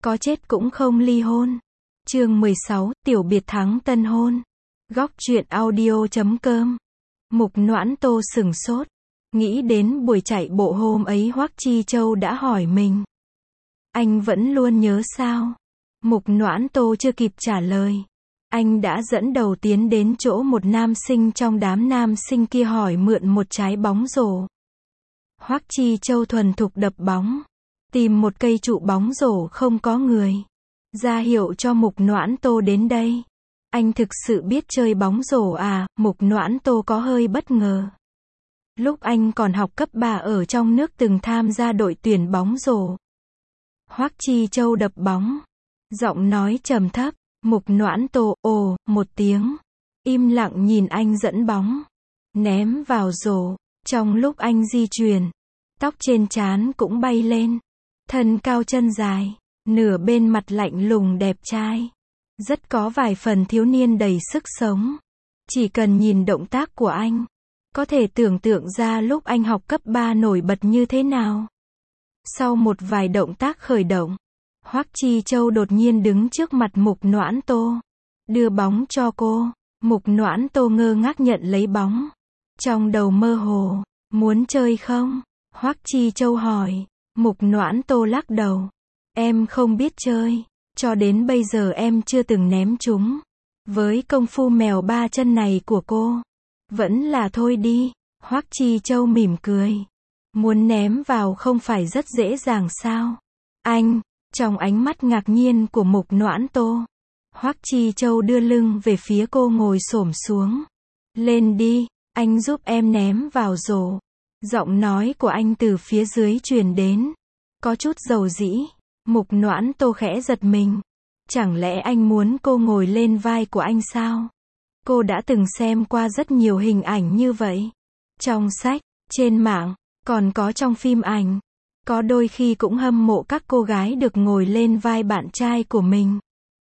có chết cũng không ly hôn. Chương 16, tiểu biệt thắng tân hôn. Góc truyện audio.com. Mục Noãn Tô sửng sốt, nghĩ đến buổi chạy bộ hôm ấy Hoắc Chi Châu đã hỏi mình. Anh vẫn luôn nhớ sao? Mục Noãn Tô chưa kịp trả lời, anh đã dẫn đầu tiến đến chỗ một nam sinh trong đám nam sinh kia hỏi mượn một trái bóng rổ. Hoắc Chi Châu thuần thục đập bóng, tìm một cây trụ bóng rổ không có người, ra hiệu cho Mục Noãn Tô đến đây. Anh thực sự biết chơi bóng rổ à? Mục Noãn Tô có hơi bất ngờ. Lúc anh còn học cấp 3 ở trong nước từng tham gia đội tuyển bóng rổ. Hoắc Chi Châu đập bóng, giọng nói trầm thấp. Mục Noãn Tô, ồ, một tiếng, im lặng nhìn anh dẫn bóng, ném vào rổ. Trong lúc anh di chuyển, tóc trên trán cũng bay lên. Thân cao chân dài, nửa bên mặt lạnh lùng đẹp trai. Rất có vài phần thiếu niên đầy sức sống. Chỉ cần nhìn động tác của anh, có thể tưởng tượng ra lúc anh học cấp 3 nổi bật như thế nào. Sau một vài động tác khởi động, Hoắc Chi Châu đột nhiên đứng trước mặt Mục Noãn Tô, đưa bóng cho cô. Mục Noãn Tô ngơ ngác nhận lấy bóng, trong đầu mơ hồ, muốn chơi không? Hoắc Chi Châu hỏi. Mục Noãn Tô lắc đầu, em không biết chơi, cho đến bây giờ em chưa từng ném trúng. Với công phu mèo ba chân này của cô, vẫn là thôi đi. Hoắc Chi Châu mỉm cười, muốn ném vào không phải rất dễ dàng sao? Anh, trong ánh mắt ngạc nhiên của Mục Noãn Tô, Hoắc Chi Châu đưa lưng về phía cô ngồi xổm xuống. Lên đi, anh giúp em ném vào rổ. Giọng nói của anh từ phía dưới truyền đến, có chút dầu dĩ. Mục Noãn Tô khẽ giật mình. Chẳng lẽ anh muốn cô ngồi lên vai của anh sao? Cô đã từng xem qua rất nhiều hình ảnh như vậy. Trong sách, trên mạng, còn có trong phim ảnh. Có đôi khi cũng hâm mộ các cô gái được ngồi lên vai bạn trai của mình.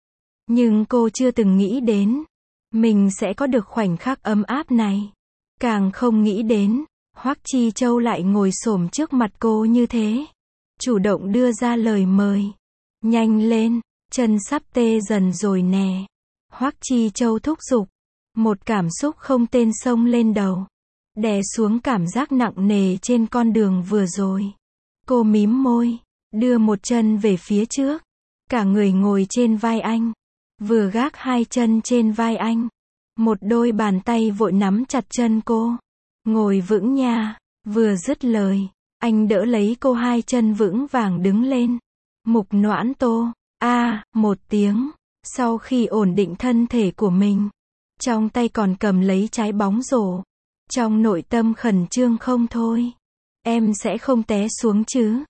Nhưng cô chưa từng nghĩ đến, mình sẽ có được khoảnh khắc ấm áp này. Càng không nghĩ đến, Hoắc Chi Châu lại ngồi xổm trước mặt cô như thế. Chủ động đưa ra lời mời. Nhanh lên, chân sắp tê dần rồi nè. Hoắc Chi Châu thúc giục. Một cảm xúc không tên xông lên đầu, đè xuống cảm giác nặng nề trên con đường vừa rồi. Cô mím môi, đưa một chân về phía trước, cả người ngồi trên vai anh, vừa gác hai chân trên vai anh. Một đôi bàn tay vội nắm chặt chân cô. Ngồi vững nha. Vừa dứt lời, anh đỡ lấy cô hai chân vững vàng đứng lên. Mục Noãn Tô, một tiếng, sau khi ổn định thân thể của mình, trong tay còn cầm lấy trái bóng rổ, trong nội tâm khẩn trương không thôi. Em sẽ không té xuống chứ?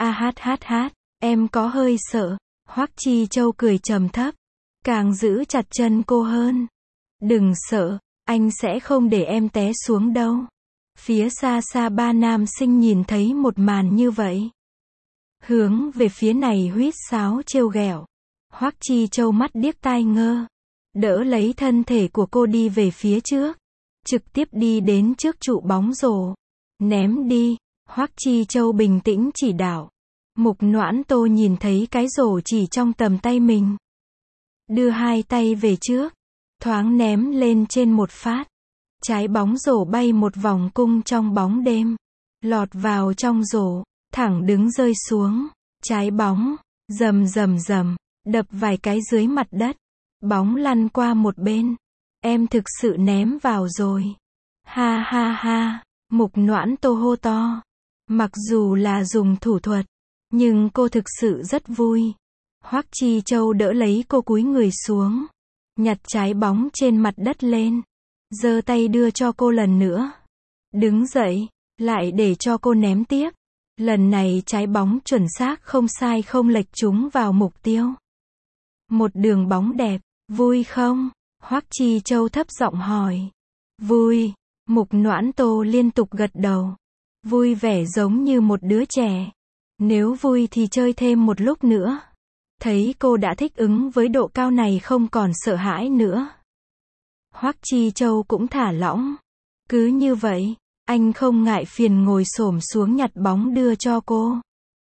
Em có hơi sợ. Hoắc Chi Châu cười trầm thấp, càng giữ chặt chân cô hơn. Đừng sợ, anh sẽ không để em té xuống đâu. Phía xa xa ba nam sinh nhìn thấy một màn như vậy, hướng về phía này huýt sáo trêu ghẹo. Hoắc Chi Châu mắt điếc tai ngơ, đỡ lấy thân thể của cô đi về phía trước, trực tiếp đi đến trước trụ bóng rổ. Ném đi, Hoắc Chi Châu bình tĩnh chỉ đạo. Mục Noãn Tô nhìn thấy cái rổ chỉ trong tầm tay mình, đưa hai tay về trước, thoáng ném lên trên một phát. Trái bóng rổ bay một vòng cung trong bóng đêm, lọt vào trong rổ, thẳng đứng rơi xuống. Trái bóng, rầm rầm rầm, đập vài cái dưới mặt đất. Bóng lăn qua một bên. Em thực sự ném vào rồi. Ha ha ha, Mục Noãn Tô hô to. Mặc dù là dùng thủ thuật, nhưng cô thực sự rất vui. Hoắc Chi Châu đỡ lấy cô cúi người xuống, nhặt trái bóng trên mặt đất lên, giơ tay đưa cho cô lần nữa. Đứng dậy, lại để cho cô ném tiếp. Lần này trái bóng chuẩn xác không sai không lệch trúng vào mục tiêu. Một đường bóng đẹp, vui không? Hoắc Chi Châu thấp giọng hỏi. Vui. Mục Noãn Tô liên tục gật đầu. Vui vẻ giống như một đứa trẻ. Nếu vui thì chơi thêm một lúc nữa. Thấy cô đã thích ứng với độ cao này không còn sợ hãi nữa, Hoắc Chi Châu cũng thả lỏng. Cứ như vậy, anh không ngại phiền ngồi xổm xuống nhặt bóng đưa cho cô.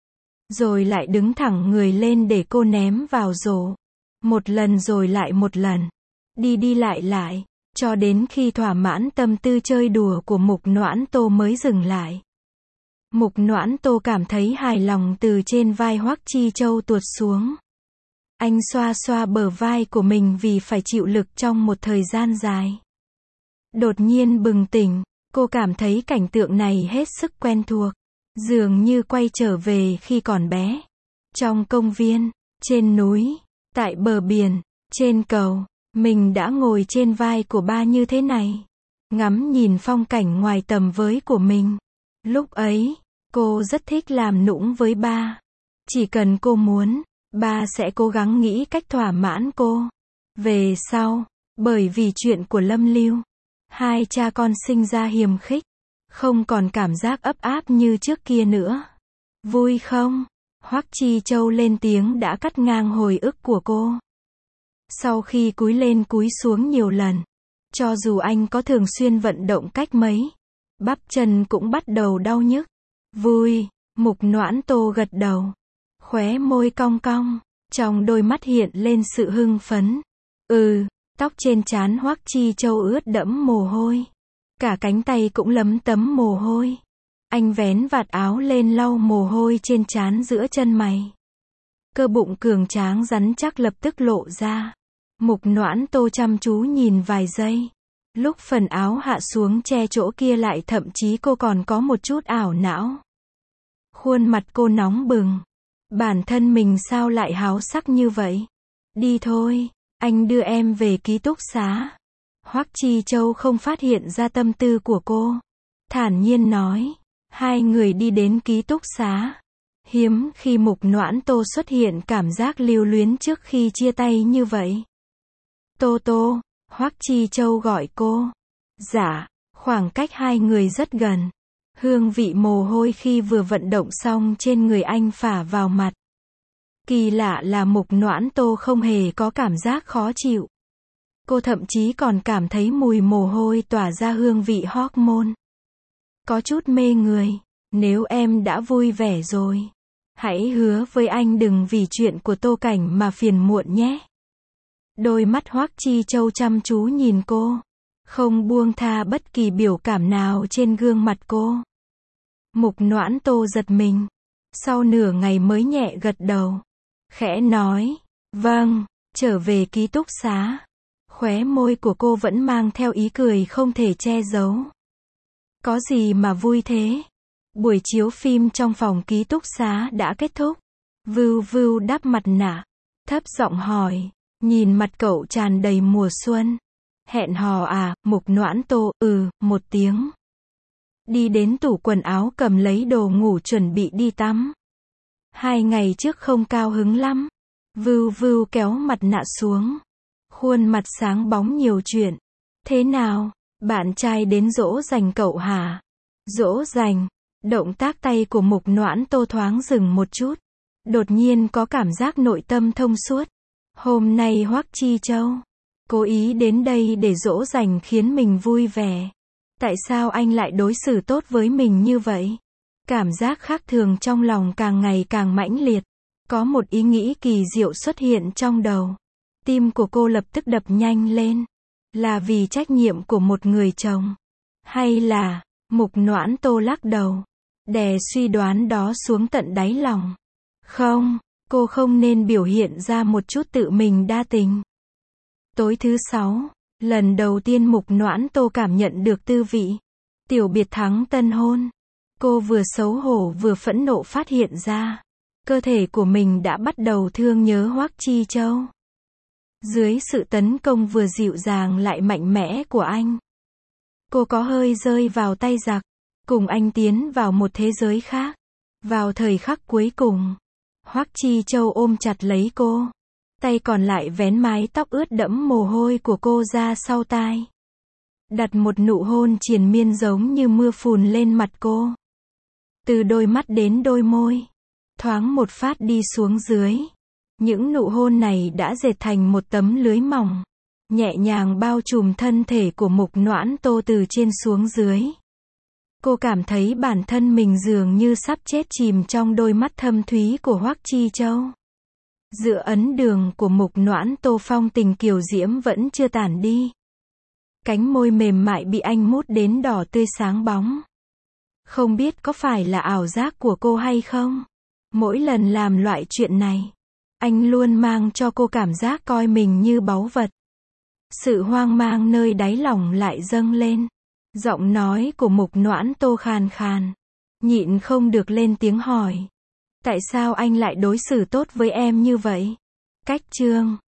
rồi lại đứng thẳng người lên để cô ném vào rổ. Một lần rồi lại một lần. Đi đi lại lại, cho đến khi thỏa mãn tâm tư chơi đùa của Mục Noãn Tô mới dừng lại. Mục Noãn Tô cảm thấy hài lòng từ trên vai Hoắc Chi Châu tuột xuống. Anh xoa xoa bờ vai của mình vì phải chịu lực trong một thời gian dài. Đột nhiên bừng tỉnh, cô cảm thấy cảnh tượng này hết sức quen thuộc. Dường như quay trở về khi còn bé. Trong công viên, trên núi, tại bờ biển, trên cầu, mình đã ngồi trên vai của ba như thế này. Ngắm nhìn phong cảnh ngoài tầm với của mình. Lúc ấy, cô rất thích làm nũng với ba. Chỉ cần cô muốn, ba sẽ cố gắng nghĩ cách thỏa mãn cô. Về sau, bởi vì chuyện của Lâm Lưu, hai cha con sinh ra hiềm khích, không còn cảm giác ấp áp như trước kia nữa. Vui không? Hoắc Chi Châu lên tiếng đã cắt ngang hồi ức của cô. Sau khi cúi lên cúi xuống nhiều lần, cho dù anh có thường xuyên vận động cách mấy, bắp chân cũng bắt đầu đau nhức. Vui, Mục Noãn Tô gật đầu. Khóe môi cong cong, trong đôi mắt hiện lên sự hưng phấn. Tóc trên trán Hoắc Chi Châu ướt đẫm mồ hôi. Cả cánh tay cũng lấm tấm mồ hôi. Anh vén vạt áo lên lau mồ hôi trên trán giữa chân mày. Cơ bụng cường tráng rắn chắc lập tức lộ ra. Mục Noãn Tô chăm chú nhìn vài giây. Lúc phần áo hạ xuống che chỗ kia lại thậm chí cô còn có một chút ảo não. Khuôn mặt cô nóng bừng. Bản thân mình sao lại háo sắc như vậy? Đi thôi, anh đưa em về ký túc xá. Hoắc Chi Châu không phát hiện ra tâm tư của cô. Thản nhiên nói. Hai người đi đến ký túc xá. Hiếm khi Mục Noãn Tô xuất hiện cảm giác lưu luyến trước khi chia tay như vậy. Tô Tô, Hoắc Chi Châu gọi cô. Dạ, khoảng cách hai người rất gần. Hương vị mồ hôi khi vừa vận động xong trên người anh phả vào mặt. Kỳ lạ là Mục Noãn Tô không hề có cảm giác khó chịu. Cô thậm chí còn cảm thấy mùi mồ hôi tỏa ra hương vị hormone. Có chút mê người. Nếu em đã vui vẻ rồi, hãy hứa với anh đừng vì chuyện của Tô Cảnh mà phiền muộn nhé. Đôi mắt Hoắc Chi Châu chăm chú nhìn cô, không buông tha bất kỳ biểu cảm nào trên gương mặt cô. Mục Noãn Tô giật mình, sau nửa ngày mới nhẹ gật đầu, khẽ nói, vâng, trở về ký túc xá. Khóe môi của cô vẫn mang theo ý cười không thể che giấu. Có gì mà vui thế? Buổi chiếu phim trong phòng ký túc xá đã kết thúc. Vưu Vưu đắp mặt nạ, thấp giọng hỏi, nhìn mặt cậu tràn đầy mùa xuân. Hẹn hò à? Mục Noãn Tô, một tiếng. Đi đến tủ quần áo cầm lấy đồ ngủ chuẩn bị đi tắm. 2 ngày trước không cao hứng lắm. Vưu Vưu kéo mặt nạ xuống. Khuôn mặt sáng bóng nhiều chuyện. Thế nào? Bạn trai đến dỗ dành cậu hả? Dỗ dành. Động tác tay của Mục Noãn Tô thoáng dừng một chút. Đột nhiên có cảm giác nội tâm thông suốt. Hôm nay Hoắc Chi Châu cố ý đến đây để dỗ dành khiến mình vui vẻ. Tại sao anh lại đối xử tốt với mình như vậy? Cảm giác khác thường trong lòng càng ngày càng mãnh liệt. Có một ý nghĩ kỳ diệu xuất hiện trong đầu. Tim của cô lập tức đập nhanh lên. Là vì trách nhiệm của một người chồng? Hay là... Mục Noãn Tô lắc đầu, đè suy đoán đó xuống tận đáy lòng. Không, cô không nên biểu hiện ra một chút tự mình đa tình. Tối thứ 6, lần đầu tiên Mục Noãn Tô cảm nhận được tư vị tiểu biệt thắng tân hôn. Cô vừa xấu hổ vừa phẫn nộ phát hiện ra, cơ thể của mình đã bắt đầu thương nhớ Hoắc Chi Châu. Dưới sự tấn công vừa dịu dàng lại mạnh mẽ của anh, cô có hơi rơi vào tay giặc, cùng anh tiến vào một thế giới khác. Vào thời khắc cuối cùng, Hoắc Chi Châu ôm chặt lấy cô, tay còn lại vén mái tóc ướt đẫm mồ hôi của cô ra sau tai. Đặt một nụ hôn triền miên giống như mưa phùn lên mặt cô. Từ đôi mắt đến đôi môi, thoáng một phát đi xuống dưới. Những nụ hôn này đã dệt thành một tấm lưới mỏng, nhẹ nhàng bao trùm thân thể của Mục Noãn Tô từ trên xuống dưới. Cô cảm thấy bản thân mình dường như sắp chết chìm trong đôi mắt thâm thúy của Hoắc Chi Châu. Giữa ấn đường của Mục Noãn Tô phong tình kiều diễm vẫn chưa tản đi. Cánh môi mềm mại bị anh mút đến đỏ tươi sáng bóng. Không biết có phải là ảo giác của cô hay không? Mỗi lần làm loại chuyện này, anh luôn mang cho cô cảm giác coi mình như báu vật. Sự hoang mang nơi đáy lòng lại dâng lên. Giọng nói của Mục Noãn Tô khàn khàn. Nhịn không được lên tiếng hỏi. Tại sao anh lại đối xử tốt với em như vậy? Cách chương